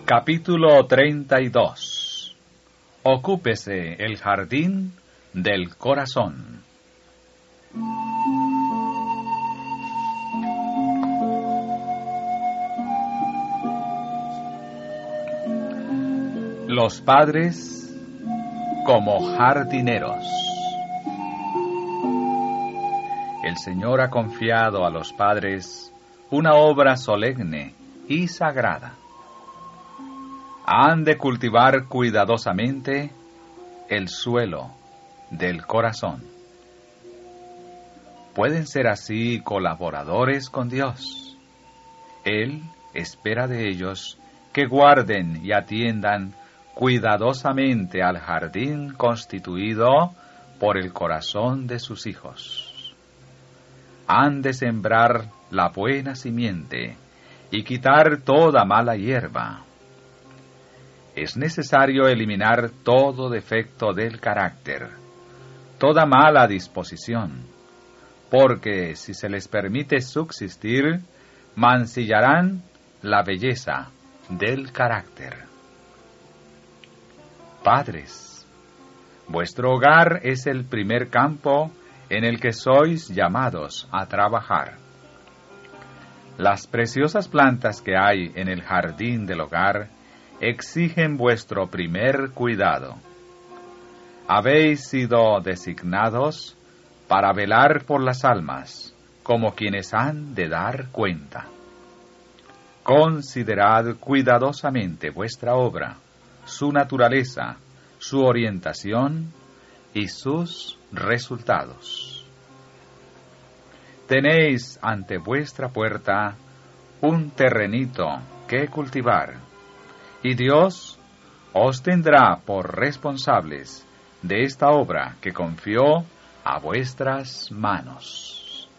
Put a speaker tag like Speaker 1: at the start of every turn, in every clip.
Speaker 1: Capítulo 32. Ocúpese el jardín del corazón. Los padres como jardineros. El Señor ha confiado a los padres una obra solemne y sagrada. Han de cultivar cuidadosamente el suelo del corazón. Pueden ser así colaboradores con Dios. Él espera de ellos que guarden y atiendan cuidadosamente al jardín constituido por el corazón de sus hijos. Han de sembrar la buena simiente y quitar toda mala hierba. Es necesario eliminar todo defecto del carácter, toda mala disposición, porque si se les permite subsistir, mancillarán la belleza del carácter. Padres, vuestro hogar es el primer campo en el que sois llamados a trabajar. Las preciosas plantas que hay en el jardín del hogar exigen vuestro primer cuidado. Habéis sido designados para velar por las almas, como quienes han de dar cuenta. Considerad cuidadosamente vuestra obra, su naturaleza, su orientación y sus resultados. Tenéis ante vuestra puerta un terrenito que cultivar, y Dios os tendrá por responsables de esta obra que confió a vuestras manos.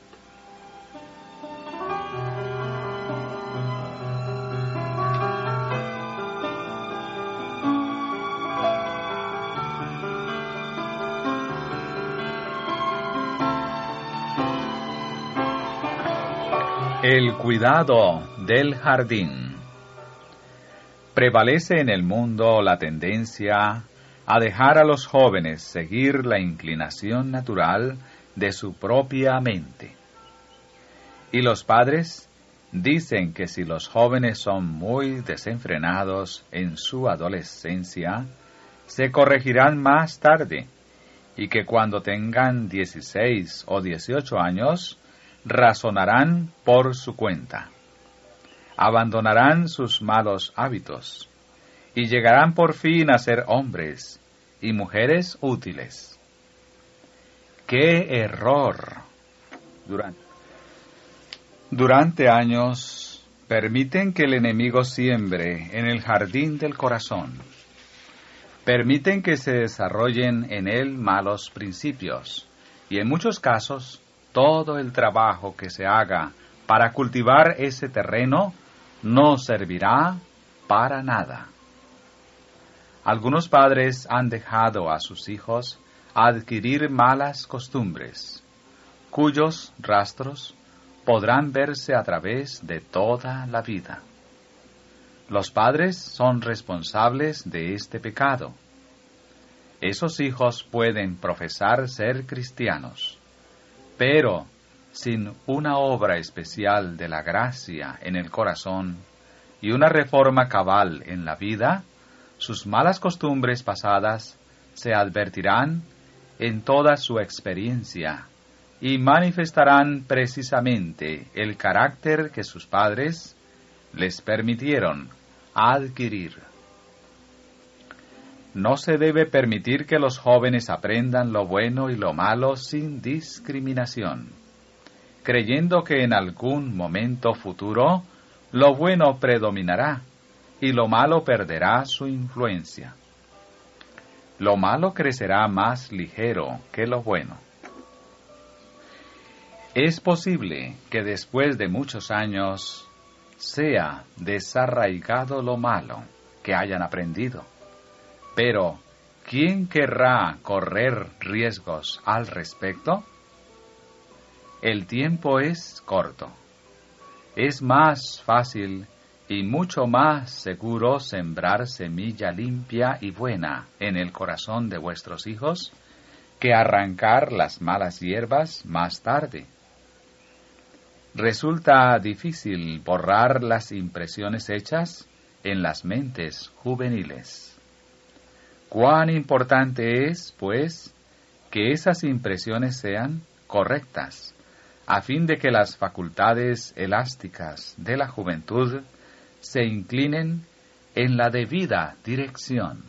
Speaker 1: El cuidado del jardín. Prevalece en el mundo la tendencia a dejar a los jóvenes seguir la inclinación natural de su propia mente. Y los padres dicen que si los jóvenes son muy desenfrenados en su adolescencia, se corregirán más tarde, y que cuando tengan 16 o 18 años, razonarán por su cuenta. Abandonarán sus malos hábitos y llegarán por fin a ser hombres y mujeres útiles. ¡Qué error! Durante años permiten que el enemigo siembre en el jardín del corazón. Permiten que se desarrollen en él malos principios y en muchos casos todo el trabajo que se haga para cultivar ese terreno no servirá para nada. Algunos padres han dejado a sus hijos adquirir malas costumbres, cuyos rastros podrán verse a través de toda la vida. Los padres son responsables de este pecado. Esos hijos pueden profesar ser cristianos, pero sin una obra especial de la gracia en el corazón y una reforma cabal en la vida, sus malas costumbres pasadas se advertirán en toda su experiencia y manifestarán precisamente el carácter que sus padres les permitieron adquirir. No se debe permitir que los jóvenes aprendan lo bueno y lo malo sin discriminación, creyendo que en algún momento futuro lo bueno predominará y lo malo perderá su influencia. Lo malo crecerá más ligero que lo bueno. Es posible que después de muchos años sea desarraigado lo malo que hayan aprendido, pero ¿quién querrá correr riesgos al respecto? El tiempo es corto. Es más fácil y mucho más seguro sembrar semilla limpia y buena en el corazón de vuestros hijos que arrancar las malas hierbas más tarde. Resulta difícil borrar las impresiones hechas en las mentes juveniles. Cuán importante es, pues, que esas impresiones sean correctas, a fin de que las facultades elásticas de la juventud se inclinen en la debida dirección.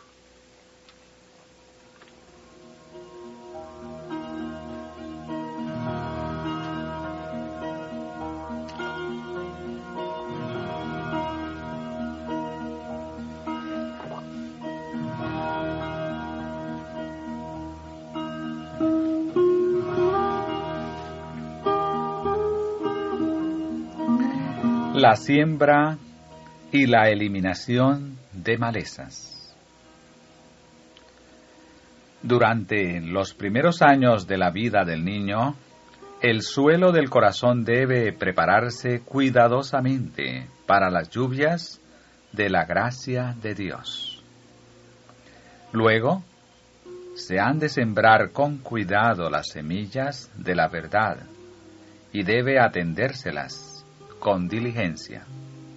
Speaker 1: La siembra y la eliminación de malezas. Durante los primeros años de la vida del niño, el suelo del corazón debe prepararse cuidadosamente para las lluvias de la gracia de Dios. Luego, se han de sembrar con cuidado las semillas de la verdad y debe atendérselas con diligencia.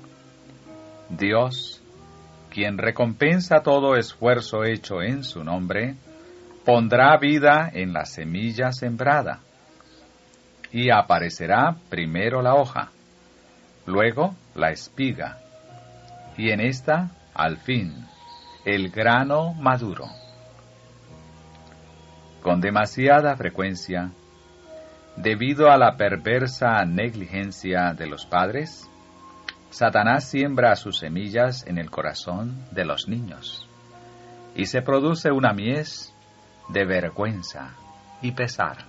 Speaker 1: Dios, quien recompensa todo esfuerzo hecho en su nombre, pondrá vida en la semilla sembrada, y aparecerá primero la hoja, luego la espiga, y en esta, al fin, el grano maduro. Con demasiada frecuencia, debido a la perversa negligencia de los padres, Satanás siembra sus semillas en el corazón de los niños, y se produce una mies de vergüenza y pesar.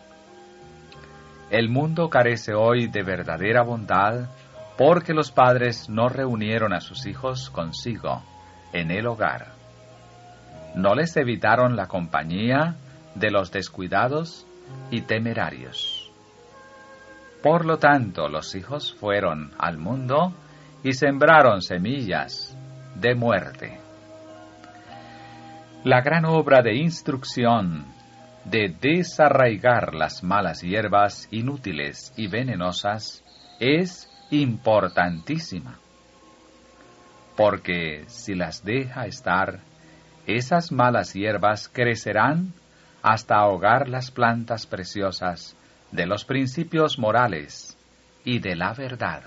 Speaker 1: El mundo carece hoy de verdadera bondad porque los padres no reunieron a sus hijos consigo en el hogar. No les evitaron la compañía de los descuidados y temerarios. Por lo tanto, los hijos fueron al mundo y sembraron semillas de muerte. La gran obra de instrucción, de desarraigar las malas hierbas inútiles y venenosas, es importantísima, porque si las deja estar, esas malas hierbas crecerán hasta ahogar las plantas preciosas de los principios morales y de la verdad.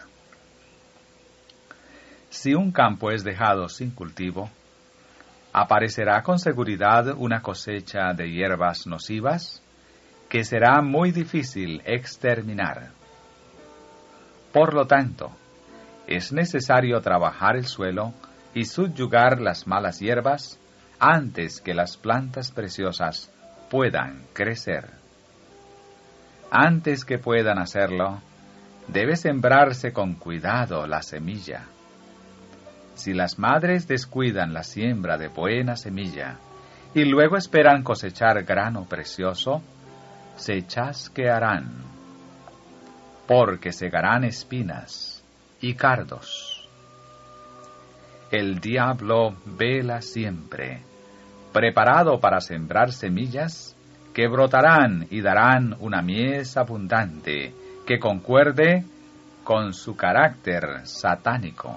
Speaker 1: Si un campo es dejado sin cultivo, aparecerá con seguridad una cosecha de hierbas nocivas que será muy difícil exterminar. Por lo tanto, es necesario trabajar el suelo y subyugar las malas hierbas antes que las plantas preciosas puedan crecer. Antes que puedan hacerlo, debe sembrarse con cuidado la semilla. Si las madres descuidan la siembra de buena semilla y luego esperan cosechar grano precioso, se chasquearán, porque segarán espinas y cardos. El diablo vela siempre, preparado para sembrar semillas que brotarán y darán una mies abundante que concuerde con su carácter satánico.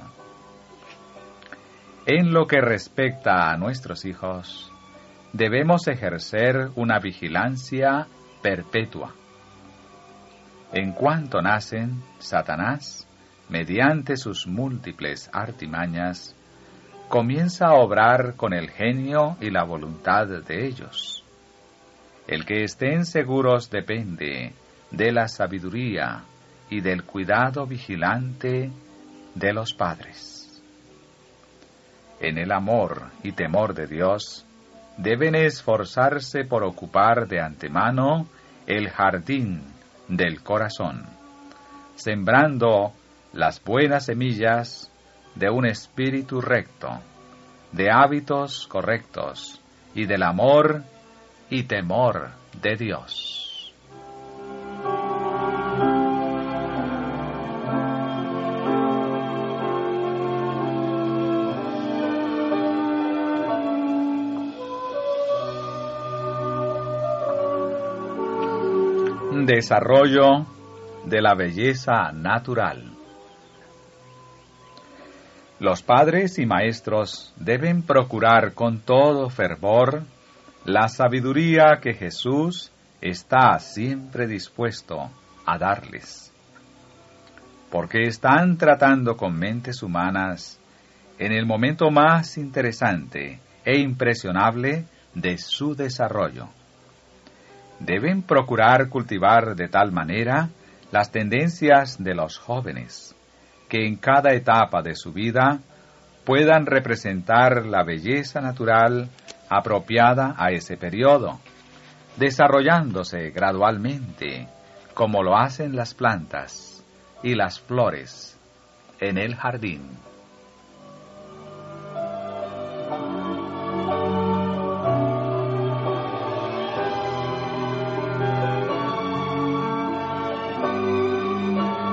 Speaker 1: En lo que respecta a nuestros hijos, debemos ejercer una vigilancia perpetua. En cuanto nacen, Satanás, mediante sus múltiples artimañas, comienza a obrar con el genio y la voluntad de ellos. El que estén seguros depende de la sabiduría y del cuidado vigilante de los padres. En el amor y temor de Dios, deben esforzarse por ocupar de antemano el jardín del corazón, sembrando las buenas semillas de un espíritu recto, de hábitos correctos y del amor y temor de Dios. Desarrollo de la belleza natural. Los padres y maestros deben procurar con todo fervor la sabiduría que Jesús está siempre dispuesto a darles, porque están tratando con mentes humanas en el momento más interesante e impresionable de su desarrollo. Deben procurar cultivar de tal manera las tendencias de los jóvenes, que en cada etapa de su vida puedan representar la belleza natural apropiada a ese periodo, desarrollándose gradualmente, como lo hacen las plantas y las flores en el jardín.